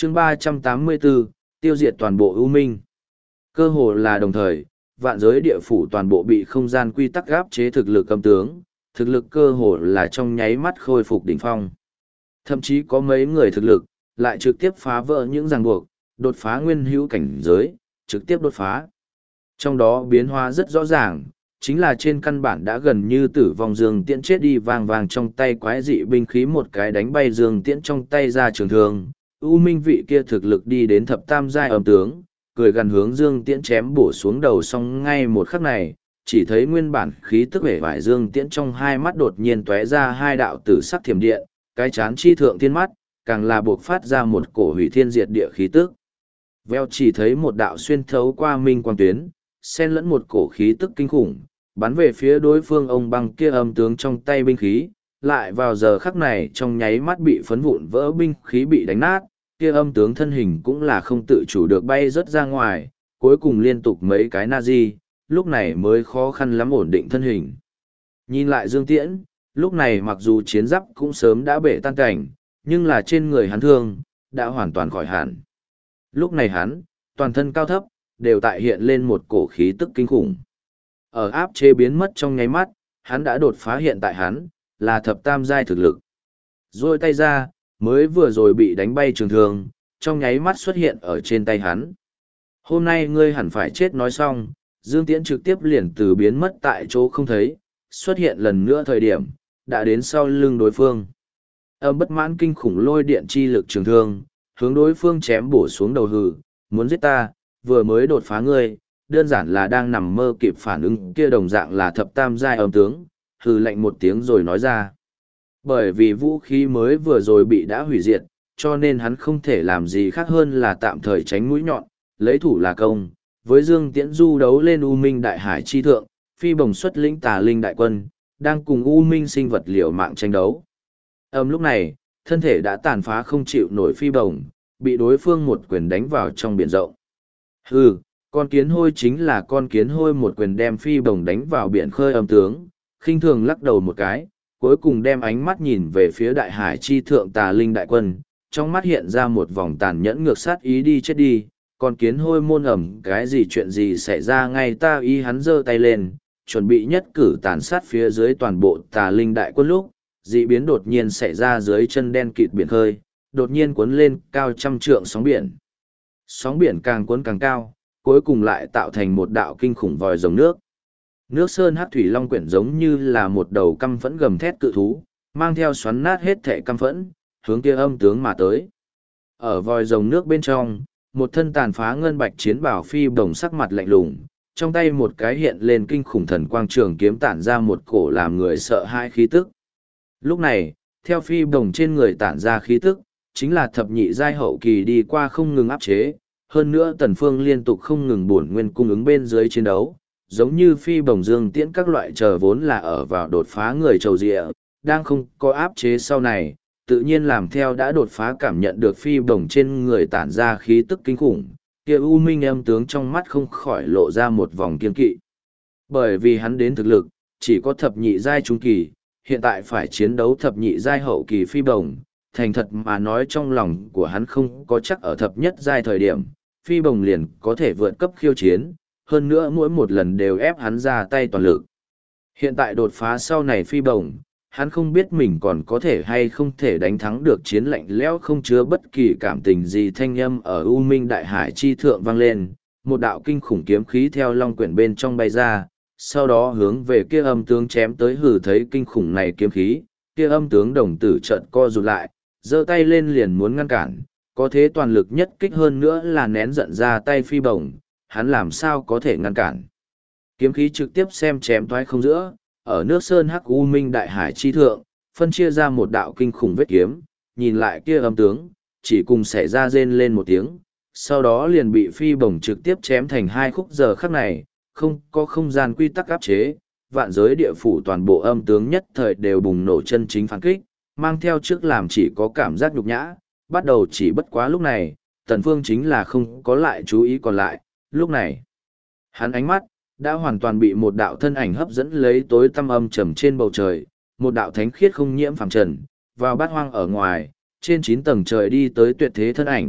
chương 384, tiêu diệt toàn bộ ưu minh. Cơ hồ là đồng thời, vạn giới địa phủ toàn bộ bị không gian quy tắc gáp chế thực lực âm tướng, thực lực cơ hồ là trong nháy mắt khôi phục đỉnh phong. Thậm chí có mấy người thực lực, lại trực tiếp phá vỡ những ràng buộc, đột phá nguyên hữu cảnh giới, trực tiếp đột phá. Trong đó biến hóa rất rõ ràng, chính là trên căn bản đã gần như tử vong Dương Tiễn chết đi vang vang trong tay quái dị binh khí một cái đánh bay Dương Tiễn trong tay ra trường thương. U Minh vị kia thực lực đi đến thập tam giai âm tướng, cười gần hướng Dương Tiễn chém bổ xuống đầu, xong ngay một khắc này, chỉ thấy nguyên bản khí tức vẻ vải Dương Tiễn trong hai mắt đột nhiên tóe ra hai đạo tử sắc thiểm điện, cái chán chi thượng thiên mắt, càng là buộc phát ra một cổ hủy thiên diệt địa khí tức. Veo chỉ thấy một đạo xuyên thấu qua minh quang tuyến, xen lẫn một cổ khí tức kinh khủng, bắn về phía đối phương ông băng kia âm tướng trong tay binh khí, lại vào giờ khắc này trong nháy mắt bị phấn vụn vỡ binh khí bị đánh nát, kia âm tướng thân hình cũng là không tự chủ được bay rớt ra ngoài, cuối cùng liên tục mấy cái Nazi, lúc này mới khó khăn lắm ổn định thân hình. Nhìn lại Dương Tiễn, lúc này mặc dù chiến giáp cũng sớm đã bể tan cảnh, nhưng là trên người hắn thương, đã hoàn toàn khỏi hẳn. Lúc này hắn, toàn thân cao thấp, đều tại hiện lên một cổ khí tức kinh khủng. Ở áp chế biến mất trong nháy mắt, hắn đã đột phá hiện tại hắn, là thập tam giai thực lực. Rồi tay ra, mới vừa rồi bị đánh bay trường thương, trong nháy mắt xuất hiện ở trên tay hắn. Hôm nay ngươi hẳn phải chết nói xong, Dương Tiễn trực tiếp liền từ biến mất tại chỗ không thấy, xuất hiện lần nữa thời điểm, đã đến sau lưng đối phương. Âm bất mãn kinh khủng lôi điện chi lực trường thương, hướng đối phương chém bổ xuống đầu hừ, muốn giết ta, vừa mới đột phá ngươi, đơn giản là đang nằm mơ kịp phản ứng kia đồng dạng là thập tam giai âm tướng, hừ lạnh một tiếng rồi nói ra. Bởi vì vũ khí mới vừa rồi bị đã hủy diệt, cho nên hắn không thể làm gì khác hơn là tạm thời tránh mũi nhọn, lấy thủ là công. Với Dương Tiễn du đấu lên U Minh Đại Hải chi thượng, phi bồng xuất lĩnh Tà Linh đại quân, đang cùng U Minh sinh vật liều mạng tranh đấu. Lúc này, thân thể đã tàn phá không chịu nổi phi bồng, bị đối phương một quyền đánh vào trong biển rộng. Hừ, con kiến hôi chính là con kiến hôi, một quyền đem phi bồng đánh vào biển khơi âm tướng, khinh thường lắc đầu một cái, cuối cùng đem ánh mắt nhìn về phía Đại Hải chi thượng Tà Linh đại quân, trong mắt hiện ra một vòng tàn nhẫn ngược sát ý, đi chết đi. Con kiến hôi môn ẩm, cái gì chuyện gì xảy ra, ngay ta ý hắn giơ tay lên, chuẩn bị nhất cử tàn sát phía dưới toàn bộ Tà Linh đại quân lúc, dị biến đột nhiên xảy ra dưới chân đen kịt biển khơi, đột nhiên cuốn lên cao trăm trượng sóng biển. Sóng biển càng cuốn càng cao, cuối cùng lại tạo thành một đạo kinh khủng vòi rồng nước. Nước sơn hắc thủy long quyển giống như là một đầu căm phẫn gầm thét cự thú, mang theo xoắn nát hết thể căm phẫn, hướng kia âm tướng mà tới. Ở vòi rồng nước bên trong, một thân tàn phá ngân bạch chiến bảo phi bồng sắc mặt lạnh lùng, trong tay một cái hiện lên kinh khủng thần quang trường kiếm tản ra một cổ làm người sợ hãi khí tức. Lúc này, theo phi bồng trên người tản ra khí tức, chính là thập nhị giai hậu kỳ đi qua không ngừng áp chế, hơn nữa Tần Phương liên tục không ngừng bổn nguyên cung ứng bên dưới chiến đấu, giống như phi bồng Dương Tiễn các loại chờ vốn là ở vào đột phá người trầu rịa, đang không có áp chế sau này, tự nhiên làm theo đã đột phá cảm nhận được phi bồng trên người tản ra khí tức kinh khủng, kia U Minh âm tướng trong mắt không khỏi lộ ra một vòng kiên kỵ. Bởi vì hắn đến thực lực, chỉ có thập nhị giai trung kỳ, hiện tại phải chiến đấu thập nhị giai hậu kỳ phi bồng, thành thật mà nói trong lòng của hắn không có chắc ở thập nhất giai thời điểm, phi bồng liền có thể vượt cấp khiêu chiến, hơn nữa mỗi một lần đều ép hắn ra tay toàn lực. Hiện tại đột phá sau này phi bồng, hắn không biết mình còn có thể hay không thể đánh thắng được chiến lạnh lẽo không chứa bất kỳ cảm tình gì. Thanh âm ở U Minh Đại Hải chi thượng vang lên, một đạo kinh khủng kiếm khí theo long quyển bên trong bay ra, sau đó hướng về kia âm tướng chém tới. Hử thấy kinh khủng này kiếm khí, kia âm tướng đồng tử chợt co rụt lại, giơ tay lên liền muốn ngăn cản, có thế toàn lực nhất kích hơn nữa là nén giận ra tay phi bồng, hắn làm sao có thể ngăn cản. Kiếm khí trực tiếp xem chém toái không giữa, ở nước sơn hắc U Minh Đại Hải chi thượng, phân chia ra một đạo kinh khủng vết kiếm, nhìn lại kia âm tướng, chỉ cùng xảy ra rên lên một tiếng, sau đó liền bị phi bổng trực tiếp chém thành hai khúc. Giờ khắc này, không có không gian quy tắc áp chế, vạn giới địa phủ toàn bộ âm tướng nhất thời đều bùng nổ chân chính phản kích, mang theo trước làm chỉ có cảm giác nhục nhã, bắt đầu chỉ bất quá lúc này, Tần Phương chính là không có lại chú ý còn lại, lúc này, hắn ánh mắt, đã hoàn toàn bị một đạo thân ảnh hấp dẫn lấy tối tăm âm trầm trên bầu trời, một đạo thánh khiết không nhiễm phàm trần, vào bát hoang ở ngoài, trên 9 tầng trời đi tới tuyệt thế thân ảnh,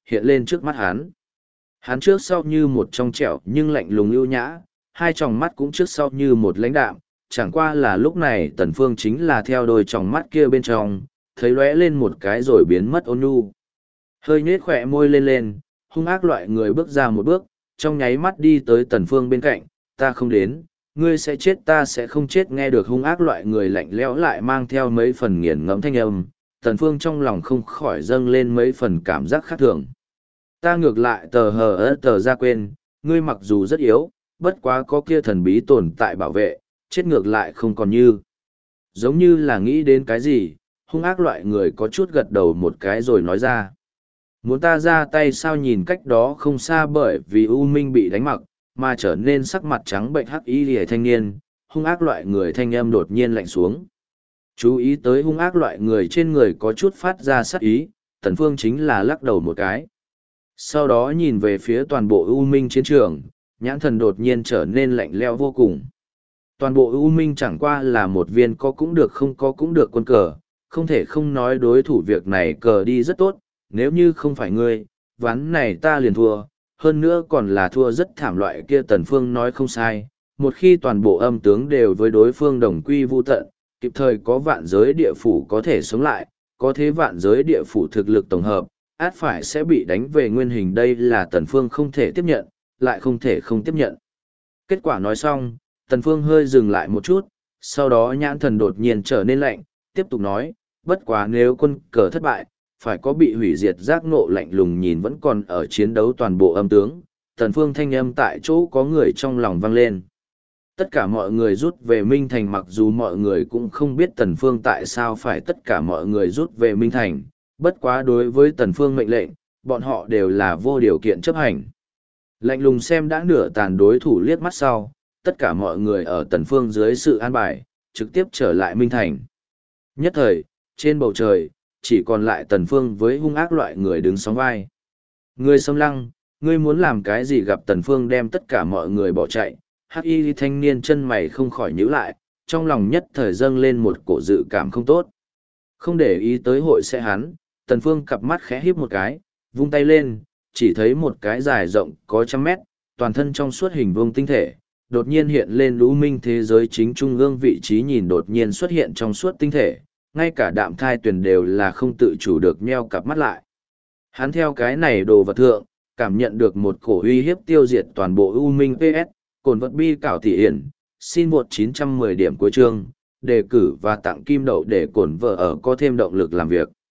hiện lên trước mắt hắn. Hắn trước sau như một trong trẻo nhưng lạnh lùng ưu nhã, hai tròng mắt cũng trước sau như một lãnh đạm, chẳng qua là lúc này Tần Phương chính là theo đôi tròng mắt kia bên trong, thấy lóe lên một cái rồi biến mất ôn nhu. Hơi nhếch khỏe môi lên lên, hung ác loại người bước ra một bước, trong nháy mắt đi tới Tần Phương bên cạnh, ta không đến, ngươi sẽ chết ta sẽ không chết. Nghe được hung ác loại người lạnh lẽo lại mang theo mấy phần nghiền ngẫm thanh âm, Tần Phương trong lòng không khỏi dâng lên mấy phần cảm giác khác thường. Ta ngược lại tờ ra quên, ngươi mặc dù rất yếu, bất quá có kia thần bí tồn tại bảo vệ, chết ngược lại không còn như. Giống như là nghĩ đến cái gì, hung ác loại người có chút gật đầu một cái rồi nói ra. Muốn ta ra tay sao? Nhìn cách đó không xa bởi vì U Minh bị đánh mặc, mà trở nên sắc mặt trắng bệnh hắc y lìa thanh niên, hung ác loại người thanh âm đột nhiên lạnh xuống. Chú ý tới hung ác loại người trên người có chút phát ra sát ý, Tần Phương chính là lắc đầu một cái. Sau đó nhìn về phía toàn bộ U Minh chiến trường, nhãn thần đột nhiên trở nên lạnh lẽo vô cùng. Toàn bộ U Minh chẳng qua là một viên có cũng được không có cũng được quân cờ, không thể không nói đối thủ việc này cờ đi rất tốt, nếu như không phải ngươi, ván này ta liền thua, hơn nữa còn là thua rất thảm loại kia. Tần Phương nói không sai, một khi toàn bộ âm tướng đều với đối phương đồng quy vu tận, kịp thời có vạn giới địa phủ có thể sống lại, có thế vạn giới địa phủ thực lực tổng hợp, át phải sẽ bị đánh về nguyên hình. Đây là Tần Phương không thể tiếp nhận, lại không thể không tiếp nhận. Kết quả nói xong, Tần Phương hơi dừng lại một chút, sau đó nhãn thần đột nhiên trở nên lạnh, tiếp tục nói, bất quá nếu quân cờ thất bại, phải có bị hủy diệt. Giác ngộ lạnh lùng nhìn vẫn còn ở chiến đấu toàn bộ âm tướng, Tần Phương thanh âm tại chỗ có người trong lòng vang lên. Tất cả mọi người rút về Minh Thành, mặc dù mọi người cũng không biết Tần Phương tại sao phải tất cả mọi người rút về Minh Thành, bất quá đối với Tần Phương mệnh lệnh, bọn họ đều là vô điều kiện chấp hành. Lạnh lùng xem đã nửa tàn đối thủ liếc mắt sau, tất cả mọi người ở Tần Phương dưới sự an bài, trực tiếp trở lại Minh Thành. Nhất thời, trên bầu trời, chỉ còn lại Tần Phương với hung ác loại người đứng sóng vai. Ngươi Sâm Lăng, ngươi muốn làm cái gì? Gặp Tần Phương đem tất cả mọi người bỏ chạy, hắc y thanh niên chân mày không khỏi nhíu lại, trong lòng nhất thời dâng lên một cổ dự cảm không tốt. Không để ý tới hội sẽ hắn, Tần Phương cặp mắt khẽ híp một cái, vung tay lên, chỉ thấy một cái dài rộng có trăm mét, toàn thân trong suốt hình vuông tinh thể, đột nhiên hiện lên U Minh thế giới chính trung ương vị trí. Nhìn đột nhiên xuất hiện trong suốt tinh thể, ngay cả Đạm Thai Tuyền đều là không tự chủ được nheo cặp mắt lại. Hắn theo cái này đồ vật thượng, cảm nhận được một cổ uy hiếp tiêu diệt toàn bộ U Minh PS, cồn vật bi cảo thị hiển, xin một 910 điểm cuối chương, đề cử và tặng kim đậu để cổn vợ ở có thêm động lực làm việc.